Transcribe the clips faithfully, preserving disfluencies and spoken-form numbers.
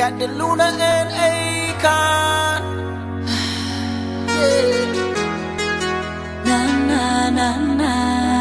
got the Luna and Akon. Yeah. Na na na na.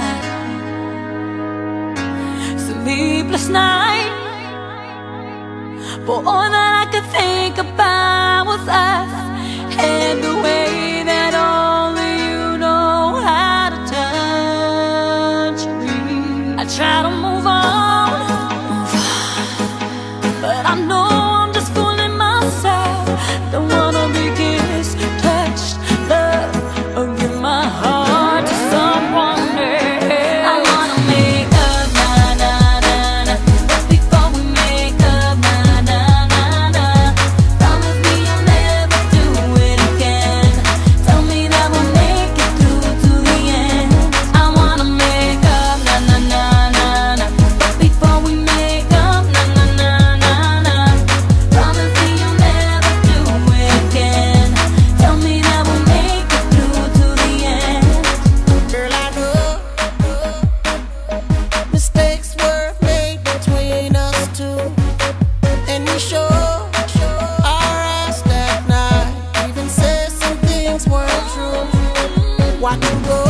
Sleepless night, but all that I could think about was us and the way that only you know how to touch me. I try to move on, move on, but I know I'm just fooling myself. Don't wanna be kissed, touched, loved, or give my heart to someone else. I wanna make up, na na na na, but before we make up, na na na na, promise me you'll never do it again. Tell me that we'll make it through to the end. I wanna make up, na na na na na, but before we make up, na na na na na, promise me you'll never do it again. Tell me that we'll make it through to the end. Girl, I know mistakes were made between us two, and we sure our ass that night. Even said some things weren't true. Watch you go,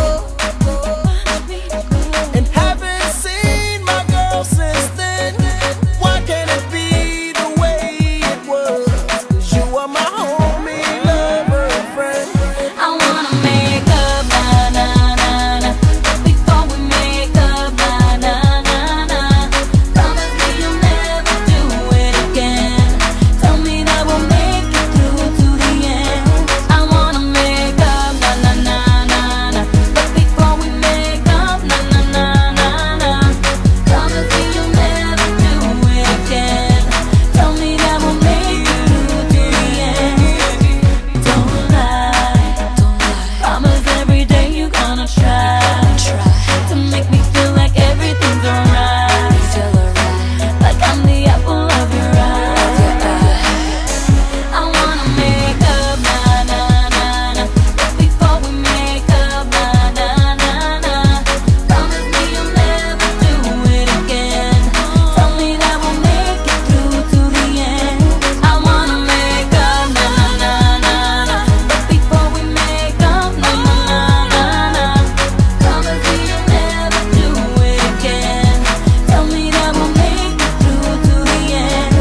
and haven't seen my girl since then. Why can't it be the way it was? 'Cause you are my homie, lover, and friend. I wanna make up, na na na na, but before we make up, na na na na, promise me you'll never do it again. Tell me that we'll make it through to the end. I wanna make up, na na na na na, but before we make up, na na na na na, promise me you'll never do it again. Tell me that we'll make it through to the end. Don't lie, don't lie. Promise every day you're gonna try, try to make me feel like everything's alright, feel alright, like I'm the apple of your eye. I wanna make up, na na na na, but before we make up, na na na na, promise me you'll never do it again. Tell me that we'll make it through to the end. I wanna make up, na na na na na, but before we make up, na na na na na, promise me you'll never do it again. Tell me that we'll make it through to the end.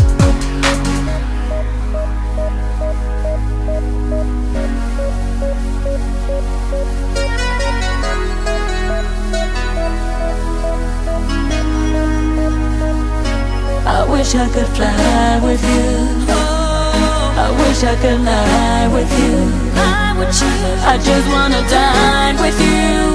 I wish I could fly with you. I wish I could lie with you. I just wanna dine with you.